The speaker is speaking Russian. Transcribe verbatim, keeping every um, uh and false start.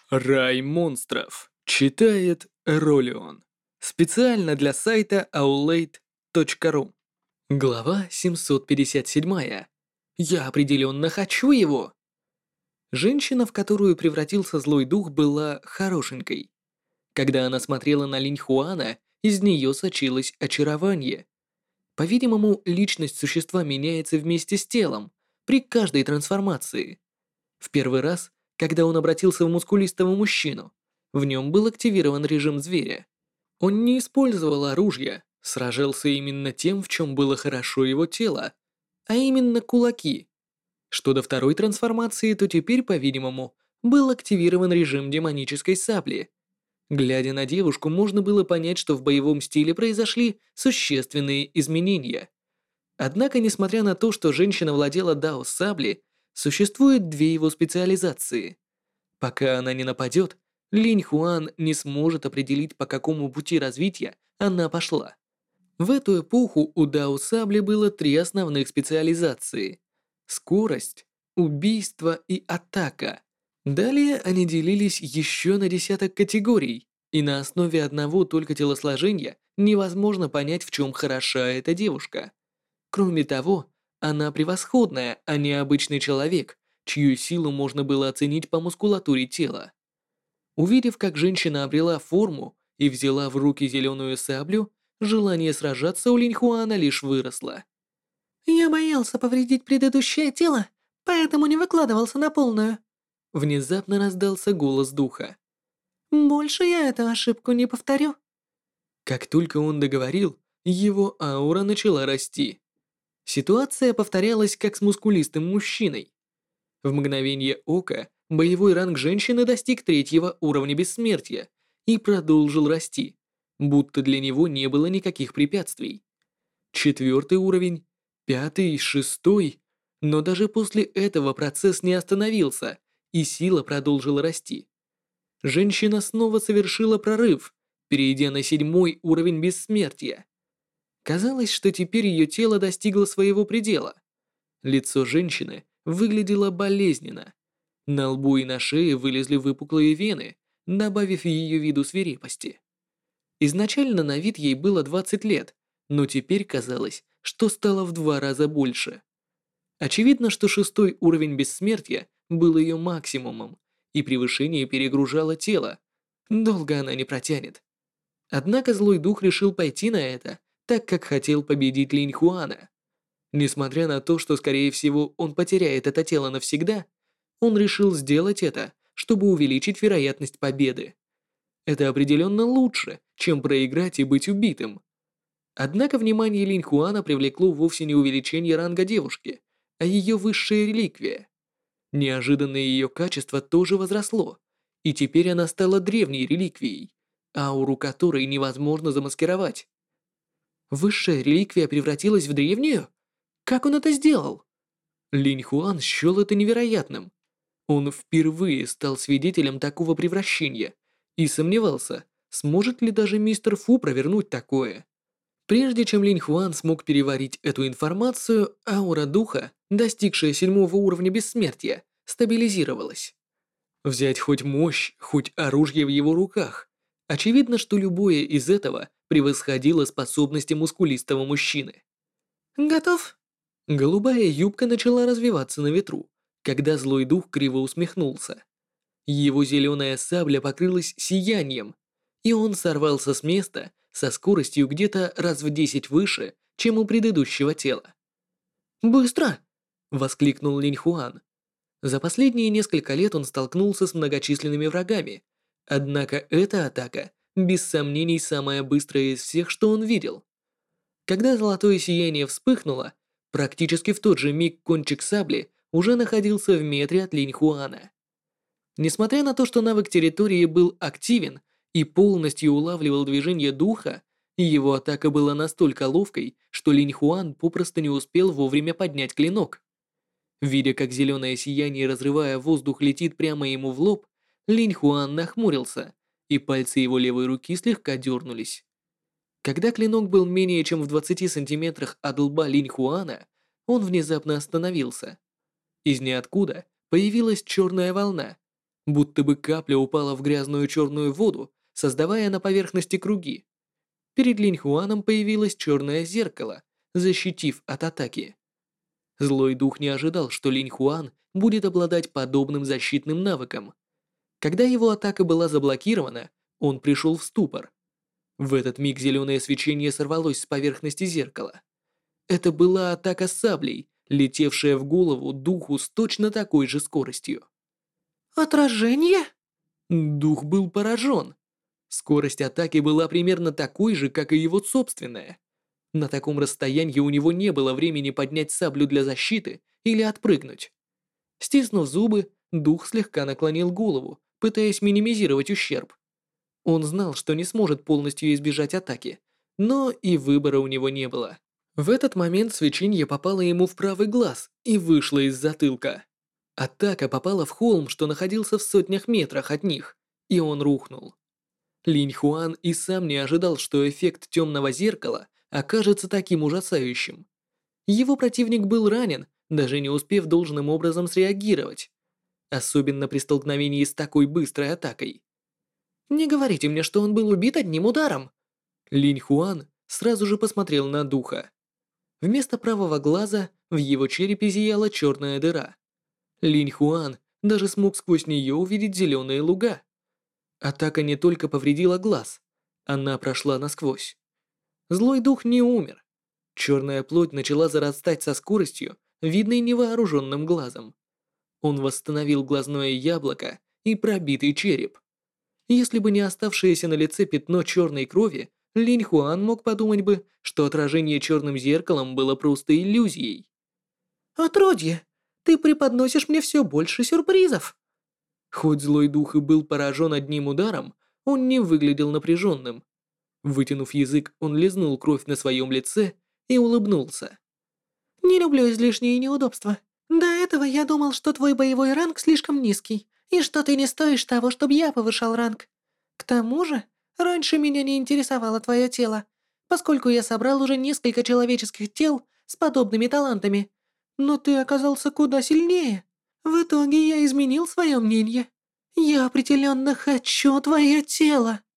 Рай монстров. Читает Ролион. Специально для сайта аулейт точка ру. Глава семьсот пятьдесят семь. Я определенно хочу его. Женщина, в которую превратился злой дух, была хорошенькой. Когда она смотрела на Линь Хуана, из нее сочилось очарование. По-видимому, личность существа меняется вместе с телом при каждой трансформации. В первый раз, когда он обратился в мускулистого мужчину, в нем был активирован режим зверя. Он не использовал оружие, сражался именно тем, в чем было хорошо его тело, а именно кулаки. Что до второй трансформации, то теперь, по-видимому, был активирован режим демонической сабли. Глядя на девушку, можно было понять, что в боевом стиле произошли существенные изменения. Однако, несмотря на то, что женщина владела дао сабли, существует две его специализации. Пока она не нападет, Линь Хуан не сможет определить, по какому пути развития она пошла. В эту эпоху у дао сабли было три основных специализации: скорость, убийство и атака. Далее они делились еще на десяток категорий, и на основе одного только телосложения невозможно понять, в чем хороша эта девушка. Кроме того, она превосходная, а не обычный человек, чью силу можно было оценить по мускулатуре тела. Увидев, как женщина обрела форму и взяла в руки зеленую саблю, желание сражаться у Линьхуана лишь выросло. «Я боялся повредить предыдущее тело, поэтому не выкладывался на полную». Внезапно раздался голос духа. «Больше я эту ошибку не повторю». Как только он договорил, его аура начала расти. Ситуация повторялась как с мускулистым мужчиной. В мгновение ока боевой ранг женщины достиг третьего уровня бессмертия и продолжил расти, будто для него не было никаких препятствий. Четвертый уровень, пятый, шестой, но даже после этого процесс не остановился, и сила продолжила расти. Женщина снова совершила прорыв, перейдя на седьмой уровень бессмертия. Казалось, что теперь ее тело достигло своего предела. Лицо женщины выглядело болезненно. На лбу и на шее вылезли выпуклые вены, добавив ее виду свирепости. Изначально на вид ей было двадцать лет, но теперь казалось, что стало в два раза больше. Очевидно, что шестой уровень бессмертия был ее максимумом, и превышение перегружало тело. Долго она не протянет. Однако злой дух решил пойти на это, так как хотел победить Линь Хуана. Несмотря на то, что, скорее всего, он потеряет это тело навсегда, он решил сделать это, чтобы увеличить вероятность победы. Это определенно лучше, чем проиграть и быть убитым. Однако внимание Линь Хуана привлекло вовсе не увеличение ранга девушки, а ее высшая реликвия. Неожиданное ее качество тоже возросло, и теперь она стала древней реликвией, ауру которой невозможно замаскировать. Высшая реликвия превратилась в древнюю? Как он это сделал? Линь Хуан счел это невероятным. Он впервые стал свидетелем такого превращения и сомневался, сможет ли даже мистер Фу провернуть такое. Прежде чем Линь Хуан смог переварить эту информацию, аура духа, достигшая седьмого уровня бессмертия, стабилизировалась. Взять хоть мощь, хоть оружие в его руках. Очевидно, что любое из этого превосходило способности мускулистого мужчины. «Готов?» Голубая юбка начала развиваться на ветру, когда злой дух криво усмехнулся. Его зеленая сабля покрылась сиянием, и он сорвался с места со скоростью где-то раз в десять выше, чем у предыдущего тела. «Быстро!» — воскликнул Линь Хуан. За последние несколько лет он столкнулся с многочисленными врагами, однако эта атака, без сомнений, самая быстрая из всех, что он видел. Когда золотое сияние вспыхнуло, практически в тот же миг кончик сабли уже находился в метре от Линь Хуана. Несмотря на то, что навык территории был активен и полностью улавливал движение духа, его атака была настолько ловкой, что Линь Хуан попросту не успел вовремя поднять клинок. Видя, как зеленое сияние, разрывая воздух, летит прямо ему в лоб, Линь Хуан нахмурился, и пальцы его левой руки слегка дернулись. Когда клинок был менее чем в двадцати сантиметрах от лба Линь Хуана, он внезапно остановился. Из ниоткуда появилась черная волна. Будто бы капля упала в грязную черную воду, создавая на поверхности круги. Перед Линь Хуаном появилось черное зеркало, защитив от атаки. Злой дух не ожидал, что Линь Хуан будет обладать подобным защитным навыком. Когда его атака была заблокирована, он пришел в ступор. В этот миг зеленое свечение сорвалось с поверхности зеркала. Это была атака саблей, летевшая в голову духу с точно такой же скоростью. Отражение? Дух был поражен. Скорость атаки была примерно такой же, как и его собственная. На таком расстоянии у него не было времени поднять саблю для защиты или отпрыгнуть. Стиснув зубы, дух слегка наклонил голову, пытаясь минимизировать ущерб. Он знал, что не сможет полностью избежать атаки, но и выбора у него не было. В этот момент свечение попало ему в правый глаз и вышло из затылка. Атака попала в холм, что находился в сотнях метрах от них, и он рухнул. Линь Хуан и сам не ожидал, что эффект темного зеркала окажется таким ужасающим. Его противник был ранен, даже не успев должным образом среагировать. Особенно при столкновении с такой быстрой атакой. Не говорите мне, что он был убит одним ударом. Линь Хуан сразу же посмотрел на духа. Вместо правого глаза в его черепе зияла черная дыра. Линь Хуан даже смог сквозь нее увидеть зеленые луга. Атака не только повредила глаз, она прошла насквозь. Злой дух не умер. Черная плоть начала зарастать со скоростью, видной невооруженным глазом. Он восстановил глазное яблоко и пробитый череп. Если бы не оставшееся на лице пятно черной крови, Линь Хуан мог подумать бы, что отражение черным зеркалом было просто иллюзией. Отродье, ты преподносишь мне все больше сюрпризов. Хоть злой дух и был поражен одним ударом, он не выглядел напряженным. Вытянув язык, он лизнул кровь на своем лице и улыбнулся. Не люблю излишние неудобства. До этого я думал, что твой боевой ранг слишком низкий, и что ты не стоишь того, чтобы я повышал ранг. К тому же, раньше меня не интересовало твое тело, поскольку я собрал уже несколько человеческих тел с подобными талантами. Но ты оказался куда сильнее. В итоге я изменил свое мнение. Я определенно хочу твое тело.